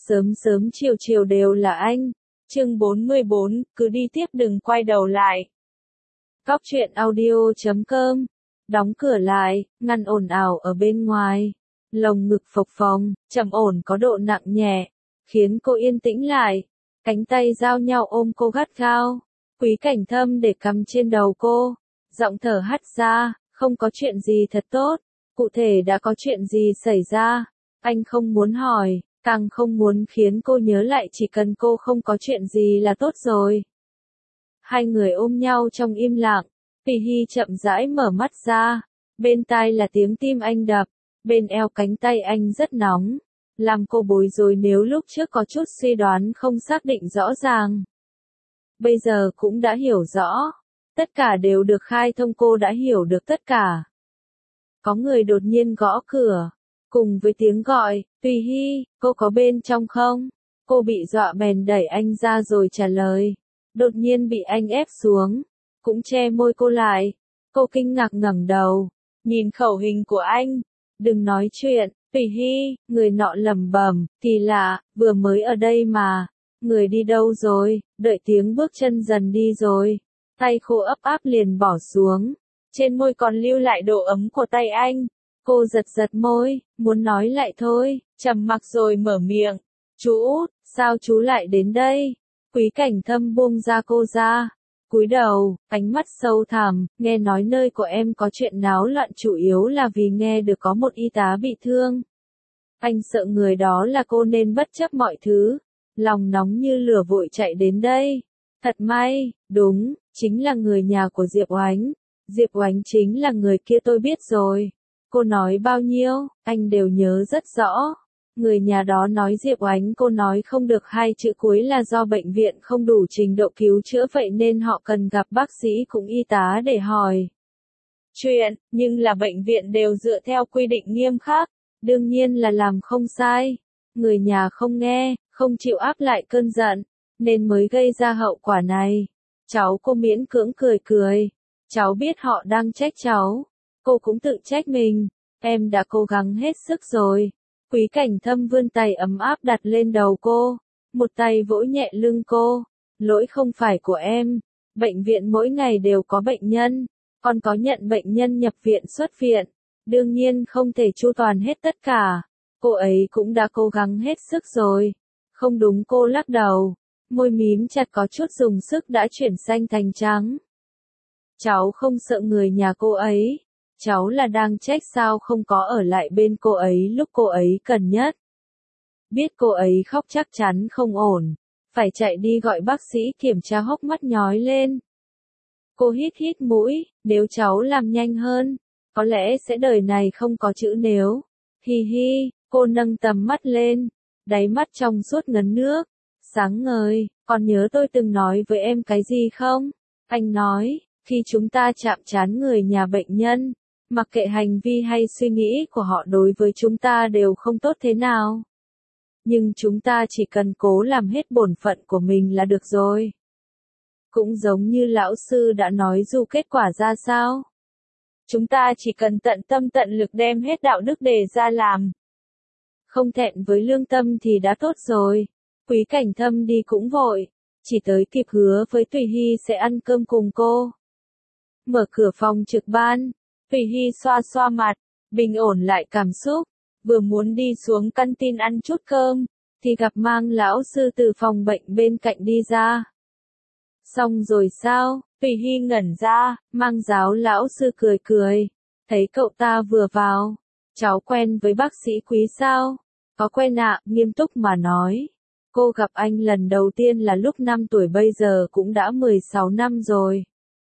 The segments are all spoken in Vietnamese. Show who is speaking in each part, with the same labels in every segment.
Speaker 1: Sớm sớm chiều chiều đều là anh. Chương 44, cứ đi tiếp đừng quay đầu lại. Cóc truyện audio.com. Đóng cửa lại, ngăn ồn ào ở bên ngoài. Lồng ngực phập phồng, trầm ổn có độ nặng nhẹ, khiến cô yên tĩnh lại. Cánh tay giao nhau ôm cô gắt gao. Quý Cảnh Thâm để cằm trên đầu cô. Giọng thở hắt ra, không có chuyện gì thật tốt. Cụ thể đã có chuyện gì xảy ra? Anh không muốn hỏi, càng không muốn khiến cô nhớ lại, chỉ cần cô không có chuyện gì là tốt rồi. Hai người ôm nhau trong im lặng. Pì Hi chậm rãi mở mắt ra. Bên tai là tiếng tim anh đập. Bên eo cánh tay anh rất nóng. Làm cô bối rối nếu lúc trước có chút suy đoán không xác định rõ ràng. Bây giờ cũng đã hiểu rõ. Tất cả đều được khai thông, cô đã hiểu được tất cả. Có người đột nhiên gõ cửa. Cùng với tiếng gọi, Tùy Hi, cô có bên trong không? Cô bị dọa bèn đẩy anh ra rồi trả lời. Đột nhiên bị anh ép xuống. Cũng che môi cô lại. Cô kinh ngạc ngẩng đầu. Nhìn khẩu hình của anh. Đừng nói chuyện, Tùy Hi, người nọ lẩm bẩm, kỳ lạ, vừa mới ở đây mà. Người đi đâu rồi? Đợi tiếng bước chân dần đi rồi. Tay khô ấp áp liền bỏ xuống. Trên môi còn lưu lại độ ấm của tay anh. Cô giật giật môi, muốn nói lại thôi, trầm mặc rồi mở miệng. Chú Út, sao chú lại đến đây? Quý Cảnh Thâm buông ra cô ra. Cúi đầu, ánh mắt sâu thẳm, nghe nói nơi của em có chuyện náo loạn chủ yếu là vì nghe được có một y tá bị thương. Anh sợ người đó là cô nên bất chấp mọi thứ. Lòng nóng như lửa vội chạy đến đây. Thật may, đúng, chính là người nhà của Diệp Oánh. Diệp Oánh chính là người kia, tôi biết rồi. Cô nói bao nhiêu, anh đều nhớ rất rõ. Người nhà đó nói Diệp Oánh, cô nói không được hai chữ cuối là do bệnh viện không đủ trình độ cứu chữa, vậy nên họ cần gặp bác sĩ cũng y tá để hỏi chuyện, nhưng là bệnh viện đều dựa theo quy định nghiêm khắc, đương nhiên là làm không sai. Người nhà không nghe, không chịu áp lại cơn giận, nên mới gây ra hậu quả này. Cháu cô miễn cưỡng cười cười. Cháu biết họ đang trách cháu. Cô cũng tự trách mình. Em đã cố gắng hết sức rồi. Quý Cảnh Thâm vươn tay ấm áp đặt lên đầu cô. Một tay vỗ nhẹ lưng cô. Lỗi không phải của em. Bệnh viện mỗi ngày đều có bệnh nhân. Còn có nhận bệnh nhân nhập viện xuất viện. Đương nhiên không thể chu toàn hết tất cả. Cô ấy cũng đã cố gắng hết sức rồi. Không đúng, cô lắc đầu. Môi mím chặt có chút dùng sức đã chuyển xanh thành trắng. Cháu không sợ người nhà cô ấy. Cháu là đang trách sao không có ở lại bên cô ấy lúc cô ấy cần nhất. Biết cô ấy khóc chắc chắn không ổn. Phải chạy đi gọi bác sĩ kiểm tra, hốc mắt nhói lên. Cô hít hít mũi, nếu cháu làm nhanh hơn, có lẽ sẽ đời này không có chữ nếu. Hi hi, cô nâng tầm mắt lên. Đáy mắt trong suốt ngấn nước. Sáng ngời, còn nhớ tôi từng nói với em cái gì không? Anh nói, khi chúng ta chạm trán người nhà bệnh nhân, mặc kệ hành vi hay suy nghĩ của họ đối với chúng ta đều không tốt thế nào. Nhưng chúng ta chỉ cần cố làm hết bổn phận của mình là được rồi. Cũng giống như lão sư đã nói, dù kết quả ra sao, chúng ta chỉ cần tận tâm tận lực đem hết đạo đức đề ra làm. Không thẹn với lương tâm thì đã tốt rồi. Quý Cảnh Thâm đi cũng vội, chỉ tới kịp hứa với Tùy Hi sẽ ăn cơm cùng cô. Mở cửa phòng trực ban, Tùy Hi xoa xoa mặt, bình ổn lại cảm xúc, vừa muốn đi xuống căn tin ăn chút cơm, thì gặp Mang lão sư từ phòng bệnh bên cạnh đi ra. Xong rồi sao? Tùy Hi ngẩn ra, Mang giáo lão sư cười cười, thấy cậu ta vừa vào, cháu quen với bác sĩ Quý sao? Có quen ạ, nghiêm túc mà nói. Cô gặp anh lần đầu tiên là lúc 5 tuổi, bây giờ cũng đã 16 năm rồi.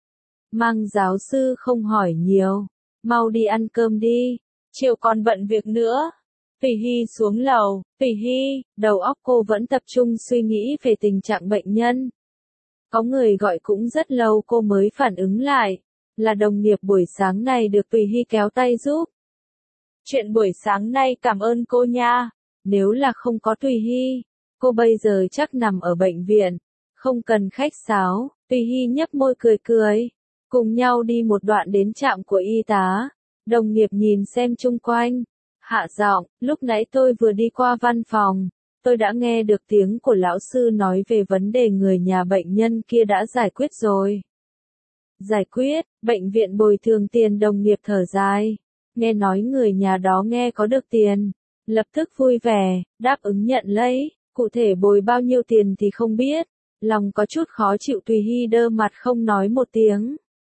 Speaker 1: Mang giáo sư không hỏi nhiều. Mau đi ăn cơm đi. Chiều còn bận việc nữa. Tùy Hi xuống lầu. Tùy Hi, đầu óc cô vẫn tập trung suy nghĩ về tình trạng bệnh nhân. Có người gọi cũng rất lâu cô mới phản ứng lại. Là đồng nghiệp buổi sáng này được Tùy Hi kéo tay giúp. Chuyện buổi sáng nay cảm ơn cô nha. Nếu là không có Tùy Hi, cô bây giờ chắc nằm ở bệnh viện. Không cần khách sáo. Tùy Hi nhếch môi cười cười. Cùng nhau đi một đoạn đến trạm của y tá. Đồng nghiệp nhìn xem chung quanh. Hạ giọng, lúc nãy tôi vừa đi qua văn phòng. tôi đã nghe được tiếng của lão sư nói về vấn đề người nhà bệnh nhân kia đã giải quyết rồi. Giải quyết, bệnh viện bồi thường tiền. Đồng nghiệp thở dài. Nghe nói người nhà đó nghe có được tiền. Lập tức vui vẻ, đáp ứng nhận lấy. Cụ thể bồi bao nhiêu tiền thì không biết. Lòng có chút khó chịu. Tùy Hy đơ mặt không nói một tiếng.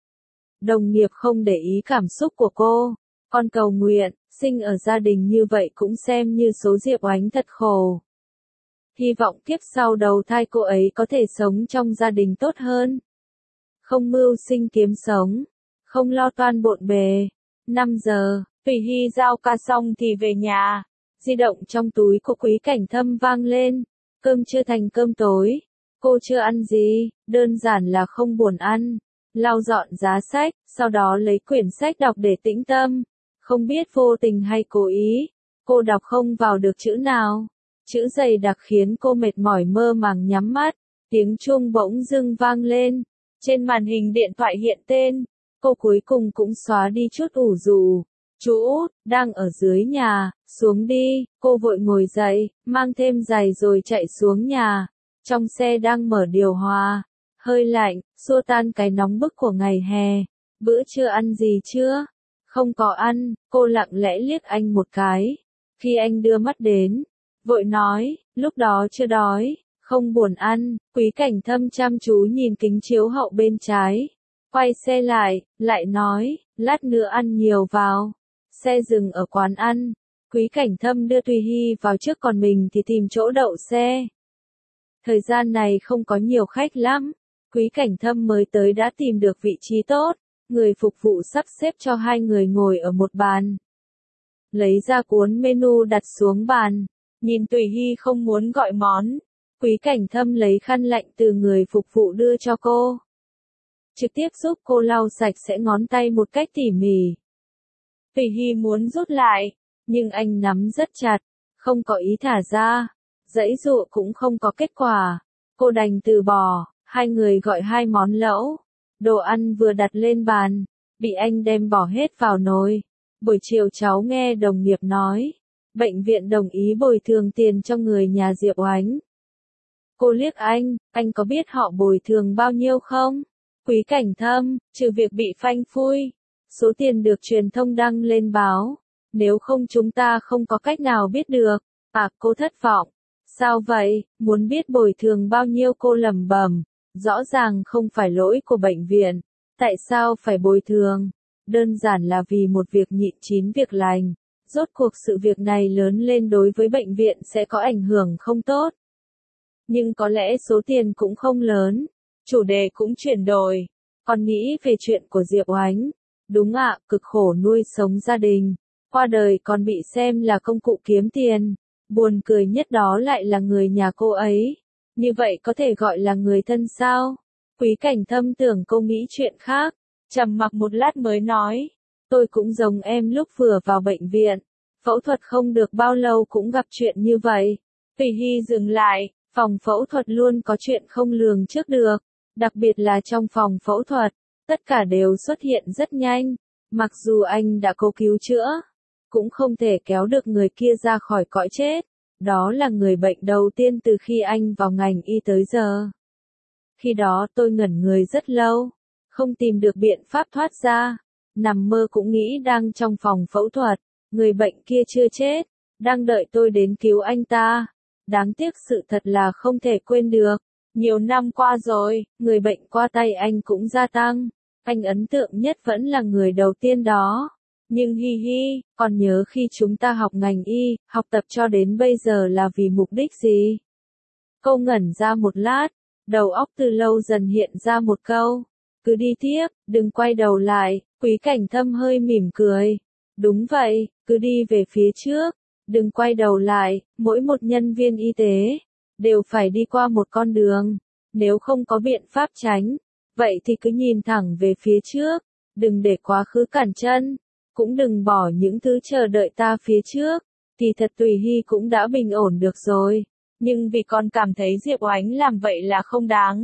Speaker 1: Đồng nghiệp không để ý cảm xúc của cô. Con cầu nguyện, sinh ở gia đình như vậy cũng xem như số Diệp Oánh thật khổ. Hy vọng kiếp sau đầu thai cô ấy có thể sống trong gia đình tốt hơn. Không mưu sinh kiếm sống, không lo toan bộn bề. 5 giờ, Tùy Hy giao ca xong thì về nhà. Di động trong túi của Quý Cảnh Thâm vang lên. Cơm chưa thành cơm tối. Cô chưa ăn gì, đơn giản là không buồn ăn. Lau dọn giá sách, sau đó lấy quyển sách đọc để tĩnh tâm. Không biết vô tình hay cố ý, cô đọc không vào được chữ nào. Chữ dày đặc khiến cô mệt mỏi mơ màng nhắm mắt. Tiếng chuông bỗng dưng vang lên. Trên màn hình điện thoại hiện tên. Cô cuối cùng cũng xóa đi chút ủ rũ. Chú Út, đang ở dưới nhà, xuống đi. Cô vội ngồi dậy, mang thêm giày rồi chạy xuống nhà. Trong xe đang mở điều hòa. Hơi lạnh, xua tan cái nóng bức của ngày hè. Bữa trưa ăn gì chưa? Không có ăn. Cô lặng lẽ liếc anh một cái. Khi anh đưa mắt đến, vội nói, lúc đó chưa đói, không buồn ăn. Quý Cảnh Thâm chăm chú nhìn kính chiếu hậu bên trái. Quay xe lại nói, lát nữa ăn nhiều vào. Xe dừng ở quán ăn. Quý Cảnh Thâm đưa Tùy Hy vào trước còn mình thì tìm chỗ đậu xe. Thời gian này không có nhiều khách lắm. Quý Cảnh Thâm mới tới đã tìm được vị trí tốt. Người phục vụ sắp xếp cho hai người ngồi ở một bàn. Lấy ra cuốn menu đặt xuống bàn. Nhìn Tùy Hy không muốn gọi món. Quý Cảnh Thâm lấy khăn lạnh từ người phục vụ đưa cho cô. Trực tiếp giúp cô lau sạch sẽ ngón tay một cách tỉ mỉ. Tùy Hy muốn rút lại, nhưng anh nắm rất chặt, không có ý thả ra. Giãy giụa cũng không có kết quả. Cô đành từ bỏ, hai người gọi 2 món lẩu. Đồ ăn vừa đặt lên bàn, bị anh đem bỏ hết vào nồi. Buổi chiều cháu nghe đồng nghiệp nói, bệnh viện đồng ý bồi thường tiền cho người nhà Diệp Oánh. Cô liếc anh có biết họ bồi thường bao nhiêu không? Quý Cảnh Thâm, trừ việc bị phanh phui, số tiền được truyền thông đăng lên báo. Nếu không chúng ta không có cách nào biết được. Cô thất vọng. Sao vậy, muốn biết bồi thường bao nhiêu? Cô lẩm bẩm. Rõ ràng không phải lỗi của bệnh viện. Tại sao phải bồi thường? Đơn giản là vì một việc nhịn 9 việc lành. Rốt cuộc sự việc này lớn lên đối với bệnh viện sẽ có ảnh hưởng không tốt. Nhưng có lẽ số tiền cũng không lớn. Chủ đề cũng chuyển đổi. Còn nghĩ về chuyện của Diệp Oánh. Đúng ạ, cực khổ nuôi sống gia đình. Qua đời còn bị xem là công cụ kiếm tiền. Buồn cười nhất đó lại là người nhà cô ấy. Như vậy có thể gọi là người thân sao? Quý Cảnh Thâm tưởng cô nghĩ chuyện khác. Trầm mặc một lát mới nói. Tôi cũng giống em lúc vừa vào bệnh viện. Phẫu thuật không được bao lâu cũng gặp chuyện như vậy. Tùy Hy dừng lại. Phòng phẫu thuật luôn có chuyện không lường trước được. Đặc biệt là trong phòng phẫu thuật. Tất cả đều xuất hiện rất nhanh. Mặc dù anh đã cố cứu chữa, cũng không thể kéo được người kia ra khỏi cõi chết. Đó là người bệnh đầu tiên từ khi anh vào ngành y tới giờ. Khi đó tôi ngẩn người rất lâu, không tìm được biện pháp thoát ra. Nằm mơ cũng nghĩ đang trong phòng phẫu thuật, người bệnh kia chưa chết, đang đợi tôi đến cứu anh ta. Đáng tiếc sự thật là không thể quên được. Nhiều năm qua rồi, người bệnh qua tay anh cũng gia tăng. Anh ấn tượng nhất vẫn là người đầu tiên đó. Nhưng hi hi, còn nhớ khi chúng ta học ngành y, học tập cho đến bây giờ là vì mục đích gì? Cô ngẩn ra một lát, đầu óc từ lâu dần hiện ra một câu. Cứ đi tiếp, đừng quay đầu lại. Quý Cảnh Thâm hơi mỉm cười. Đúng vậy, cứ đi về phía trước, đừng quay đầu lại. Mỗi một nhân viên y tế đều phải đi qua một con đường. Nếu không có biện pháp tránh, vậy thì cứ nhìn thẳng về phía trước, đừng để quá khứ cản chân. Cũng đừng bỏ những thứ chờ đợi ta phía trước. Thì thật Tùy Hy cũng đã bình ổn được rồi. Nhưng vì con cảm thấy Diệp Oánh làm vậy là không đáng.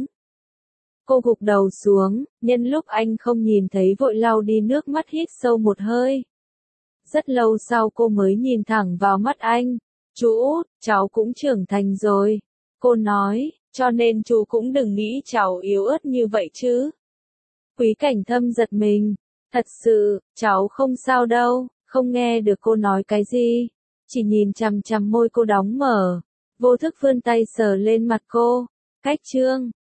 Speaker 1: Cô gục đầu xuống, nhân lúc anh không nhìn thấy vội lau đi nước mắt, hít sâu một hơi. Rất lâu sau cô mới nhìn thẳng vào mắt anh. Chú út, cháu cũng trưởng thành rồi. Cô nói, cho nên chú cũng đừng nghĩ cháu yếu ớt như vậy chứ. Quý Cảnh Thâm giật mình. Thật sự, cháu không sao đâu, không nghe được cô nói cái gì. Chỉ nhìn chằm chằm môi cô đóng mở. Vô thức vươn tay sờ lên mặt cô. Cách trương.